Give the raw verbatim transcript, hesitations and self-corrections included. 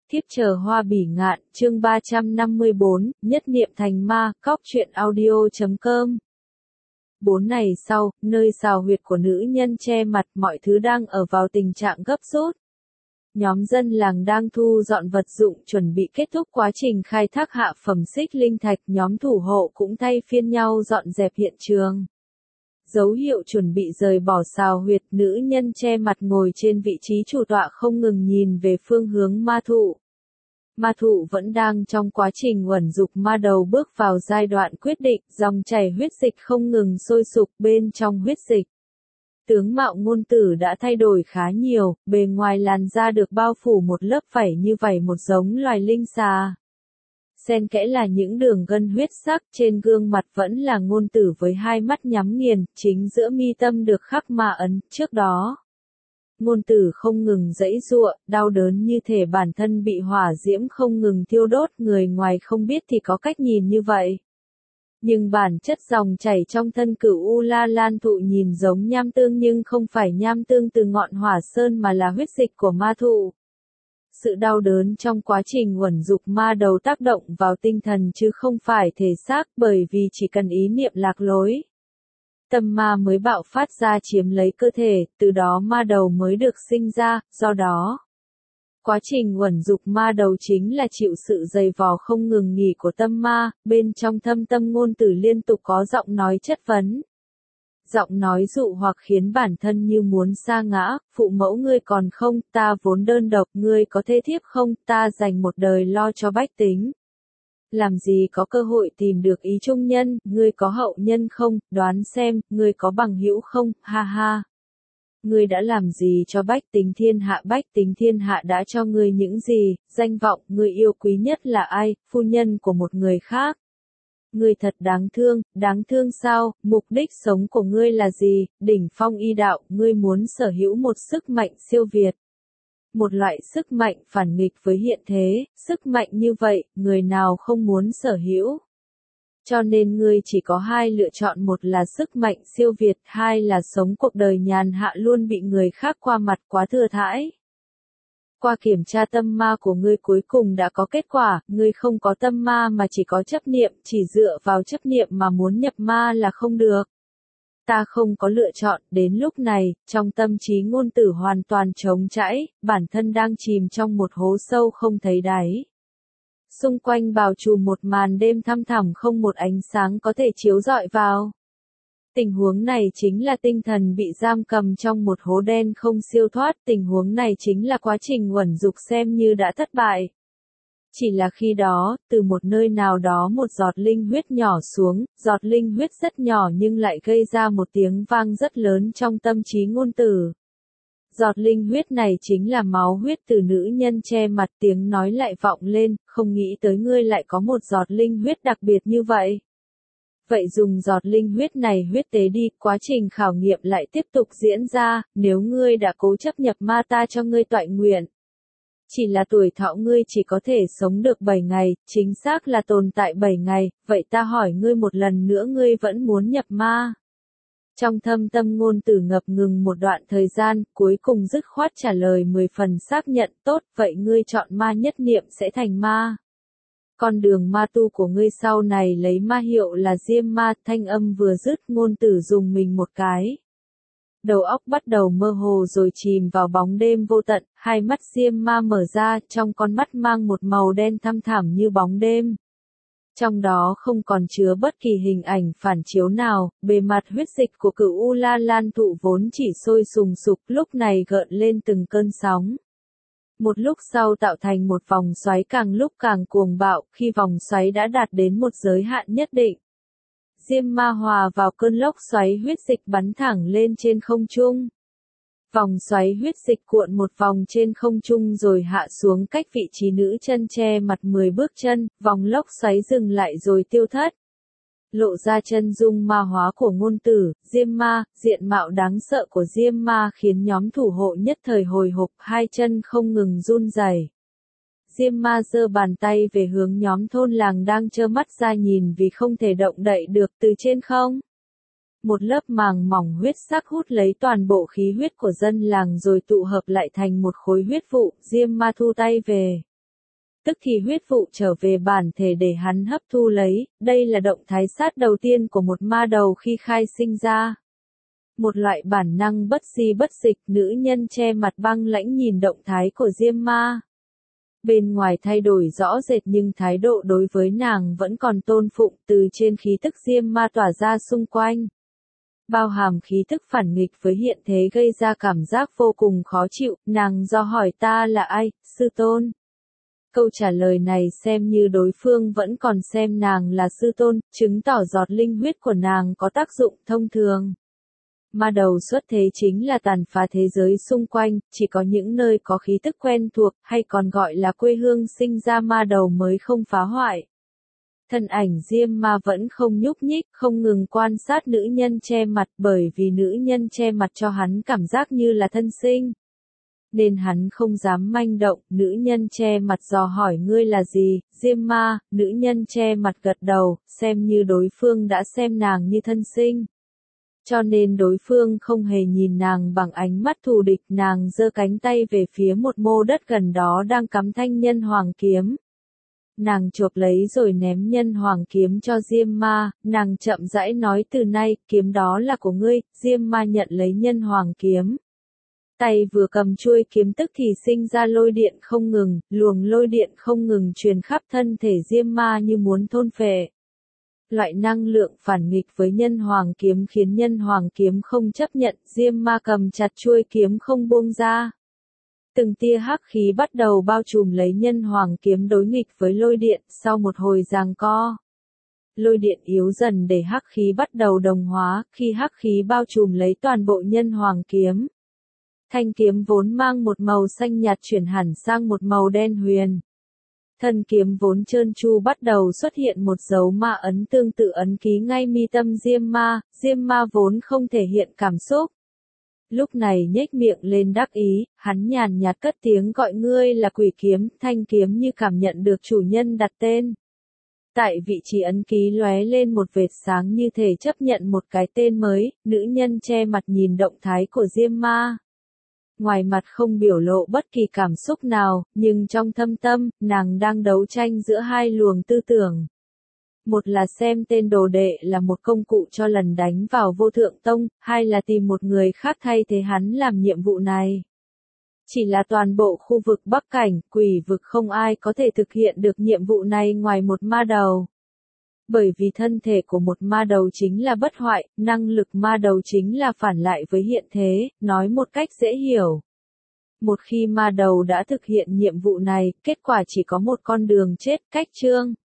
Thiếp chờ hoa bỉ ngạn, chương ba trăm năm mươi bốn, nhất niệm thành ma, cóc truyện audio chấm com. Bốn ngày sau, nơi xào huyệt của nữ nhân che mặt, mọi thứ đang ở vào tình trạng gấp rút. Nhóm dân làng đang thu dọn vật dụng chuẩn bị kết thúc quá trình khai thác hạ phẩm xích linh thạch, nhóm thủ hộ cũng thay phiên nhau dọn dẹp hiện trường. Dấu hiệu chuẩn bị rời bỏ xào huyệt, nữ nhân che mặt ngồi trên vị trí chủ tọa không ngừng nhìn về phương hướng ma thụ. Ma thụ vẫn đang trong quá trình uẩn dục ma đầu bước vào giai đoạn quyết định, dòng chảy huyết dịch không ngừng sôi sục bên trong huyết dịch. Tướng mạo ngôn tử đã thay đổi khá nhiều, bề ngoài làn da được bao phủ một lớp vảy như vảy một giống loài linh xà. Xen kẽ là những đường gân huyết sắc, trên gương mặt vẫn là ngôn tử với hai mắt nhắm nghiền, chính giữa mi tâm được khắc ma ấn, trước đó. Ngôn tử không ngừng giãy giụa, đau đớn như thể bản thân bị hỏa diễm không ngừng thiêu đốt, người ngoài không biết thì có cách nhìn như vậy. Nhưng bản chất dòng chảy trong thân Cửu U La Lan thụ nhìn giống nham tương nhưng không phải nham tương từ ngọn hỏa sơn mà là huyết dịch của ma thụ. Sự đau đớn trong quá trình uẩn dục ma đầu tác động vào tinh thần chứ không phải thể xác, bởi vì chỉ cần ý niệm lạc lối, tâm ma mới bạo phát ra chiếm lấy cơ thể, từ đó ma đầu mới được sinh ra, do đó. Quá trình uẩn dục ma đầu chính là chịu sự dày vò không ngừng nghỉ của tâm ma, bên trong thâm tâm ngôn tử liên tục có giọng nói chất vấn. Giọng nói dụ hoặc khiến bản thân như muốn sa ngã, phụ mẫu ngươi còn không, ta vốn đơn độc, ngươi có thế thiếp không, ta dành một đời lo cho bách tính. Làm gì có cơ hội tìm được ý trung nhân, ngươi có hậu nhân không, đoán xem, ngươi có bằng hữu không, ha ha. Ngươi đã làm gì cho bách tính thiên hạ, bách tính thiên hạ đã cho ngươi những gì, danh vọng, ngươi yêu quý nhất là ai, phu nhân của một người khác. Ngươi thật đáng thương, đáng thương sao, mục đích sống của ngươi là gì, đỉnh phong y đạo, ngươi muốn sở hữu một sức mạnh siêu việt. Một loại sức mạnh phản nghịch với hiện thế, sức mạnh như vậy, người nào không muốn sở hữu. Cho nên ngươi chỉ có hai lựa chọn, một là sức mạnh siêu việt, hai là sống cuộc đời nhàn hạ luôn bị người khác qua mặt quá thừa thãi. Qua kiểm tra tâm ma của ngươi cuối cùng đã có kết quả, ngươi không có tâm ma mà chỉ có chấp niệm, chỉ dựa vào chấp niệm mà muốn nhập ma là không được. Ta không có lựa chọn, đến lúc này, trong tâm trí ngôn tử hoàn toàn trống trải, bản thân đang chìm trong một hố sâu không thấy đáy. Xung quanh bao trùm một màn đêm thăm thẳm không một ánh sáng có thể chiếu rọi vào. Tình huống này chính là tinh thần bị giam cầm trong một hố đen không siêu thoát, tình huống này chính là quá trình uẩn dục xem như đã thất bại. Chỉ là khi đó, từ một nơi nào đó một giọt linh huyết nhỏ xuống, giọt linh huyết rất nhỏ nhưng lại gây ra một tiếng vang rất lớn trong tâm trí ngôn tử. Giọt linh huyết này chính là máu huyết từ nữ nhân che mặt, tiếng nói lại vọng lên, không nghĩ tới ngươi lại có một giọt linh huyết đặc biệt như vậy. Vậy dùng giọt linh huyết này huyết tế đi, quá trình khảo nghiệm lại tiếp tục diễn ra, nếu ngươi đã cố chấp nhập ma ta cho ngươi toại nguyện. Chỉ là tuổi thọ ngươi chỉ có thể sống được bảy ngày, chính xác là tồn tại bảy ngày, vậy ta hỏi ngươi một lần nữa, ngươi vẫn muốn nhập ma. Trong thâm tâm ngôn tử ngập ngừng một đoạn thời gian, cuối cùng dứt khoát trả lời mười phần xác nhận, tốt, vậy ngươi chọn ma nhất niệm sẽ thành ma. Con đường ma tu của ngươi sau này lấy ma hiệu là Diêm Ma, thanh âm vừa dứt ngôn tử dùng mình một cái. Đầu óc bắt đầu mơ hồ rồi chìm vào bóng đêm vô tận, hai mắt Diêm Ma mở ra, trong con mắt mang một màu đen thăm thẳm như bóng đêm. Trong đó không còn chứa bất kỳ hình ảnh phản chiếu nào, bề mặt huyết dịch của Cửu U La Lan thụ vốn chỉ sôi sùng sục lúc này gợn lên từng cơn sóng. Một lúc sau tạo thành một vòng xoáy càng lúc càng cuồng bạo, khi vòng xoáy đã đạt đến một giới hạn nhất định. Diêm Ma hòa vào cơn lốc xoáy huyết dịch bắn thẳng lên trên không trung. Vòng xoáy huyết dịch cuộn một vòng trên không trung rồi hạ xuống cách vị trí nữ chân che mặt mười bước chân, vòng lốc xoáy dừng lại rồi tiêu thất. Lộ ra chân dung ma hóa của ngôn tử, Diêm Ma, diện mạo đáng sợ của Diêm Ma khiến nhóm thủ hộ nhất thời hồi hộp, hai chân không ngừng run rẩy. Diêm Ma giơ bàn tay về hướng nhóm thôn làng đang trơ mắt ra nhìn vì không thể động đậy được, từ trên không. Một lớp màng mỏng huyết sắc hút lấy toàn bộ khí huyết của dân làng rồi tụ hợp lại thành một khối huyết vụ, Diêm Ma thu tay về. tức thì huyết vụ trở về bản thể để hắn hấp thu lấy, đây là động thái sát đầu tiên của một ma đầu khi khai sinh ra. Một loại bản năng bất di bất dịch, nữ nhân che mặt băng lãnh nhìn động thái của Diêm Ma. Bên ngoài thay đổi rõ rệt nhưng thái độ đối với nàng vẫn còn tôn phụng, từ trên khí tức Diêm Ma tỏa ra xung quanh. Bao hàm khí tức phản nghịch với hiện thế gây ra cảm giác vô cùng khó chịu, nàng do hỏi ta là ai, sư tôn. Câu trả lời này xem như đối phương vẫn còn xem nàng là sư tôn, chứng tỏ giọt linh huyết của nàng có tác dụng thông thường. Ma đầu xuất thế chính là tàn phá thế giới xung quanh, chỉ có những nơi có khí tức quen thuộc, hay còn gọi là quê hương sinh ra ma đầu mới không phá hoại. Thân ảnh Diêm Ma vẫn không nhúc nhích, không ngừng quan sát nữ nhân che mặt, bởi vì nữ nhân che mặt cho hắn cảm giác như là thân sinh. Nên hắn không dám manh động, nữ nhân che mặt dò hỏi ngươi là gì, Diêm Ma, nữ nhân che mặt gật đầu, xem như đối phương đã xem nàng như thân sinh. Cho nên đối phương không hề nhìn nàng bằng ánh mắt thù địch, nàng giơ cánh tay về phía một mô đất gần đó đang cắm thanh nhân hoàng kiếm. Nàng chộp lấy rồi ném nhân hoàng kiếm cho Diêm Ma, nàng chậm rãi nói từ nay, kiếm đó là của ngươi, Diêm Ma nhận lấy nhân hoàng kiếm. Tay vừa cầm chuôi kiếm tức thì sinh ra lôi điện không ngừng, luồng lôi điện không ngừng truyền khắp thân thể Diêm Ma như muốn thôn phệ. Loại năng lượng phản nghịch với nhân hoàng kiếm khiến nhân hoàng kiếm không chấp nhận, Diêm Ma cầm chặt chuôi kiếm không buông ra. Từng tia hắc khí bắt đầu bao trùm lấy nhân hoàng kiếm đối nghịch với lôi điện, sau một hồi giằng co. Lôi điện yếu dần để hắc khí bắt đầu đồng hóa, khi hắc khí bao trùm lấy toàn bộ nhân hoàng kiếm. Thanh kiếm vốn mang một màu xanh nhạt chuyển hẳn sang một màu đen huyền. Thân kiếm vốn trơn tru bắt đầu xuất hiện một dấu ma ấn tương tự ấn ký ngay mi tâm Diêm Ma, Diêm Ma vốn không thể hiện cảm xúc. Lúc này nhếch miệng lên đắc ý, hắn nhàn nhạt cất tiếng gọi ngươi là quỷ kiếm, thanh kiếm như cảm nhận được chủ nhân đặt tên. Tại vị trí ấn ký lóe lên một vệt sáng như thể chấp nhận một cái tên mới, nữ nhân che mặt nhìn động thái của Diêm Ma. Ngoài mặt không biểu lộ bất kỳ cảm xúc nào, nhưng trong thâm tâm, nàng đang đấu tranh giữa hai luồng tư tưởng. Một là xem tên đồ đệ là một công cụ cho lần đánh vào vô thượng tông, hai là tìm một người khác thay thế hắn làm nhiệm vụ này. Chỉ là toàn bộ khu vực Bắc Cảnh, quỷ vực không ai có thể thực hiện được nhiệm vụ này ngoài một ma đầu. Bởi vì thân thể của một ma đầu chính là bất hoại, năng lực ma đầu chính là phản lại với hiện thế, nói một cách dễ hiểu. Một khi ma đầu đã thực hiện nhiệm vụ này, kết quả chỉ có một con đường chết, cách chương.